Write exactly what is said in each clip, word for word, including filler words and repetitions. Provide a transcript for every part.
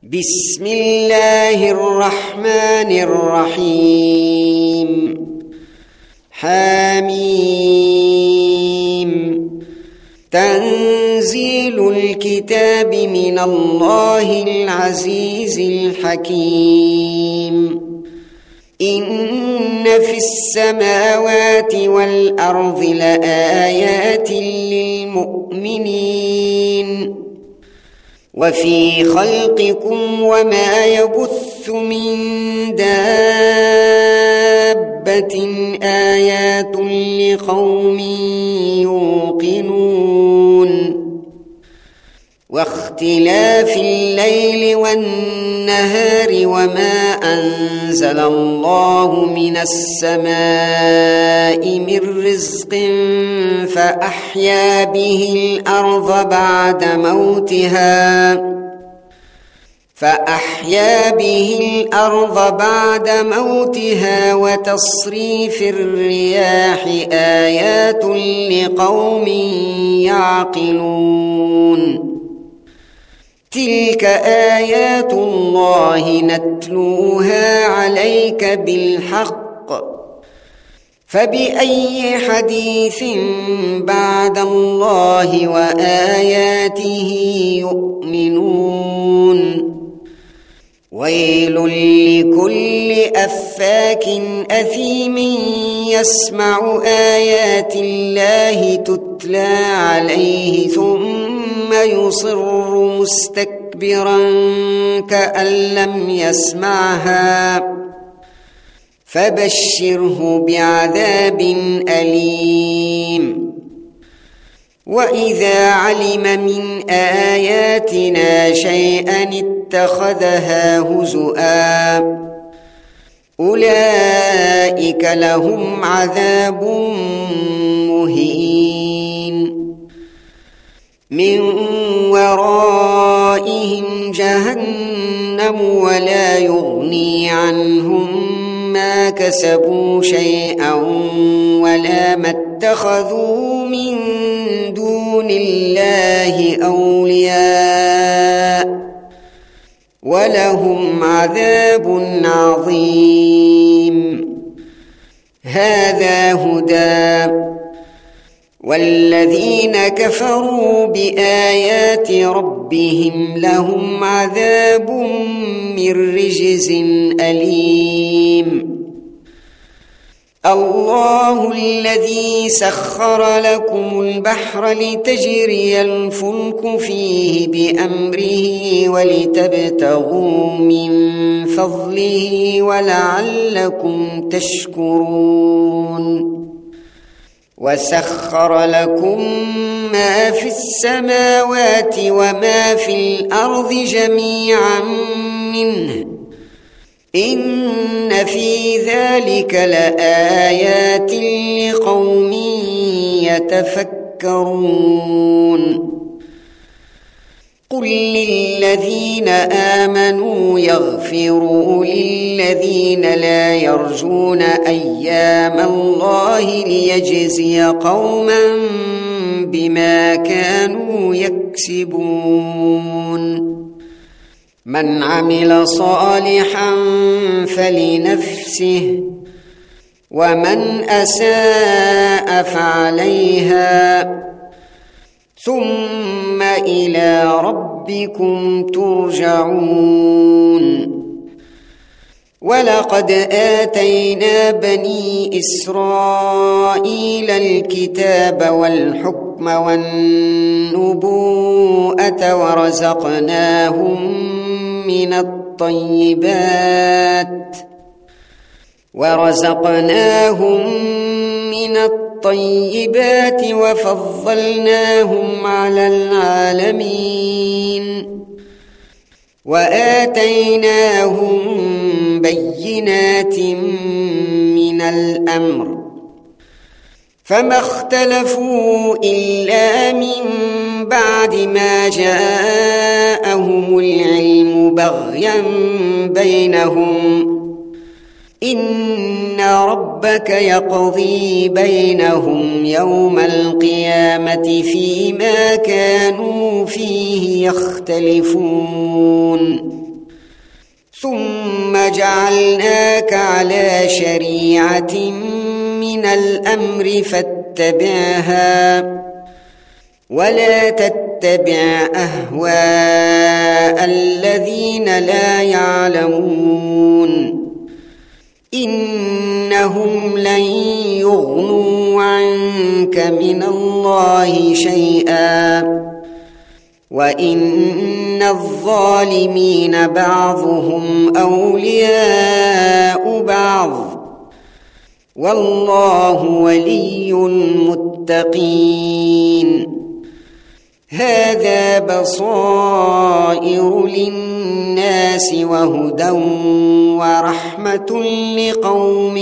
بسم الله الرحمن الرحيم. حميم. تنزيل الكتاب من الله العزيز الحكيم. إن في السماوات والأرض لآيات للمؤمنين وفي خلقكم وما يبث من دابة آيات لقوم يوقنون. واختلاف الليل والنهار وما أنزل الله من السماء من رزق فأحيا به الأرض بعد موتها فأحيا به الأرض بعد موتها وتصريف الرياح آيات لقوم يعقلون. تلك آيات الله نتلوها عليك بالحق فبأي حديث بعد الله وآياته يؤمنون. ويل لكل أفاك أثيم يسمع آيات الله تتلى عليه ثم يصر مستكبرا كأن لم يسمعها فبشره بعذاب أليم. وإذا علم من آياتنا شيئا اتخذها هزؤا أولئك لهم عذاب مهين. من ورائهم جهنم ولا يغني عنهم ما كسبوا شيئا ولا ما اتخذوا من دون الله أولياء ولهم عذاب عظيم. هذا هدى والذين كفروا بآيات ربهم لهم عذاب من رجز أليم. الله الذي سخر لكم البحر لتجري الفلك فيه بأمره ولتبتغوا من فضله ولعلكم تشكرون. وسخر لكم ما في السماوات وما في الأرض جميعا منه إن في ذلك لآيات لقوم يتفكرون. قل للذين آمنوا يغفروا للذين لا يرجون أيام الله ليجزي قوما بما كانوا يكسبون. من عمل صالحا فلنفسه ومن أساء فعليها ثم إلى ربكم ترجعون. ولقد آتينا بني إسرائيل الكتاب والحكم والنبوءة ورزقناهم من الطيبات ورزقناهم من الطيبات وفضلناهم على العالمين وآتيناهم بينات من الأمر فما اختلفوا إلا من بعد ما جاءهم العلم بغيا بينهم إن ربك يقضي بينهم يوم القيامة فيما كانوا فيه يختلفون ثم جعلناك على شريعة من الأمر فاتبعها ولا تتبع أهواء الذين لا يعلمون إنهم لن يغنوا عنك من الله شيئا وإن الظالمين بعضهم أولياء بعض والله ولي المتقين هذا بصائر للناس وهدى ورحمة لقوم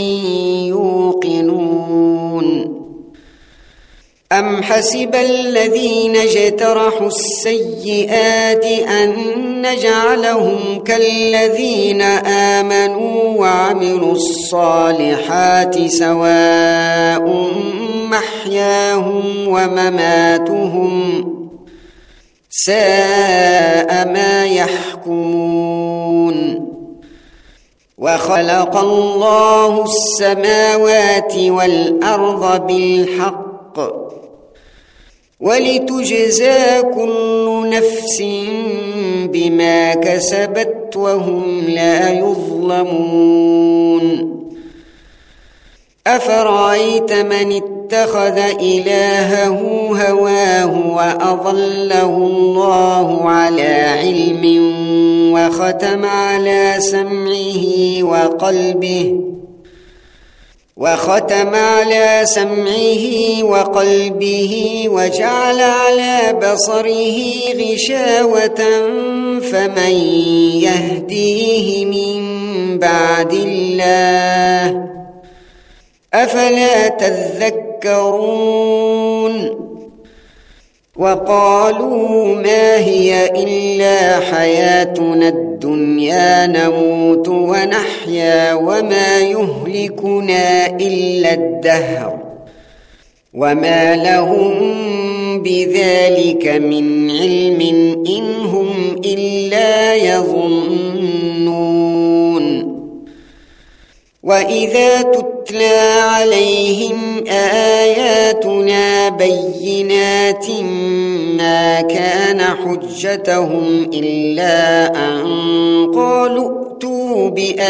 يوقنون أم حسب الذين اجترحوا السيئات أن نجعلهم كالذين آمنوا وعملوا الصالحات سواء محياهم ومماتهم ساء ما يحكمون وخلق الله السماوات والأرض بالحق ولتجزى كل نفس بما كسبت وهم لا يظلمون أفرأيت من اتخذ إلهه هواه وأضله الله على علم وختم على سمعه وقلبه وختم على سمعه وقلبه وجعل على بصره غشاوة فمن يهديه من بعد الله أفلا تذكرون وقالوا ما هي إلا حياتنا الدنيا نموت ونحيا وما يهلكنا إلا الدهر وما لهم بذلك من علم إن هم إلا يظنون وإذا تتلى عليهم آياتنا بينات ما كان حجتهم إلا أن قالوا ائتوا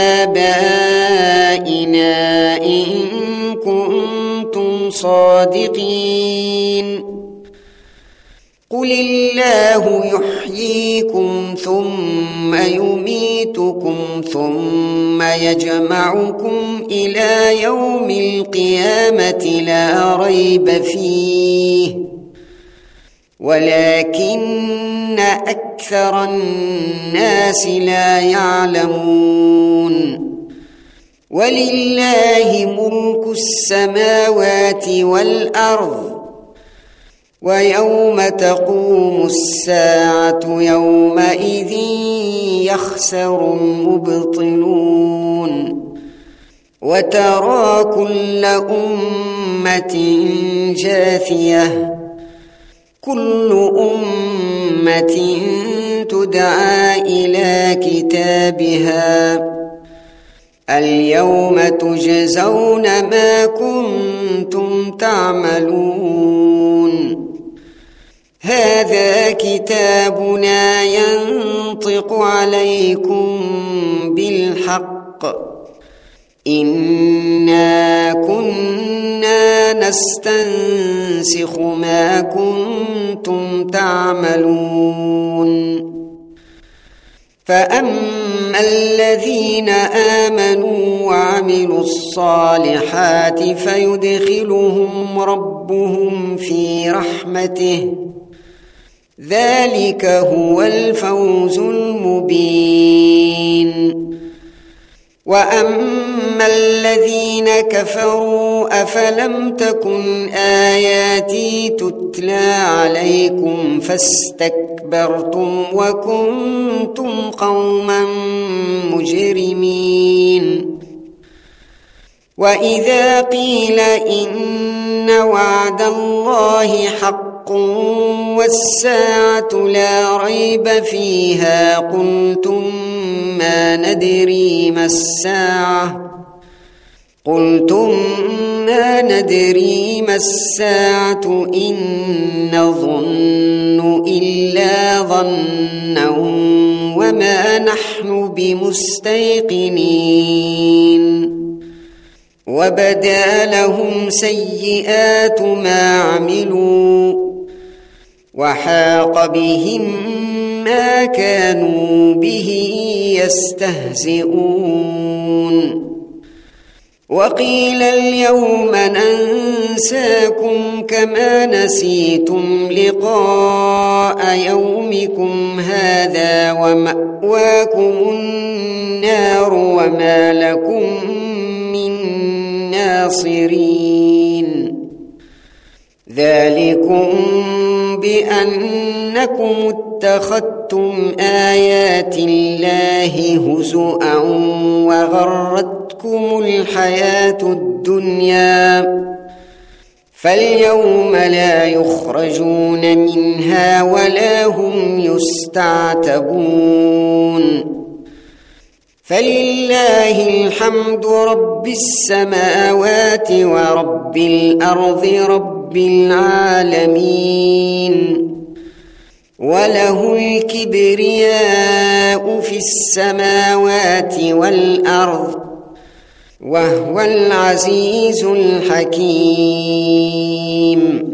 بآبائنا إن كنتم صادقين قل الله يحييكم ثم يميتكم ثم يجمعكم إلى يوم القيامة لا ريب فيه ولكن أكثر الناس لا يعلمون ولله ملك السماوات والأرض ويوم تقوم الساعة يومئذ يخسر المبطلون وترى كل أمة جاثية كل أمة تدعى إلى كتابها اليوم تجزون ما كنتم تعملون هذا كتابنا ينطق عليكم بالحق إنا كنا نستنسخ ما كنتم تعملون فأما الذين آمنوا وعملوا الصالحات فيدخلهم ربهم في رحمته ذلك هو الفوز المبين وأما الذين كفروا أفلم تكن آياتي تتلى عليكم فاستكبرتم وكنتم قوما مجرمين وإذا قيل إن وعد الله حق والساعة لا ريب فيها قلتم ما ندري ما الساعة قلتم ما ندري ما الساعة إن نظن إلا ظنا وما نحن بمستيقنين وبدا لهم سيئات ما عملوا وحاق بهم ما كانوا به يستهزئون وقيل اليوم ننساكم كما نسيتم لقاء يومكم هذا ومأواكم النار وما لكم من ناصرين ذلكم بأنكم اتخذتم آيات الله هزؤا وغرتكم الحياة الدنيا فاليوم لا يخرجون منها ولا هم يستعتبون فلله الحمد رب السماوات ورب الأرض رب العالمين وله الكبرياء في السماوات والأرض وهو العزيز الحكيم.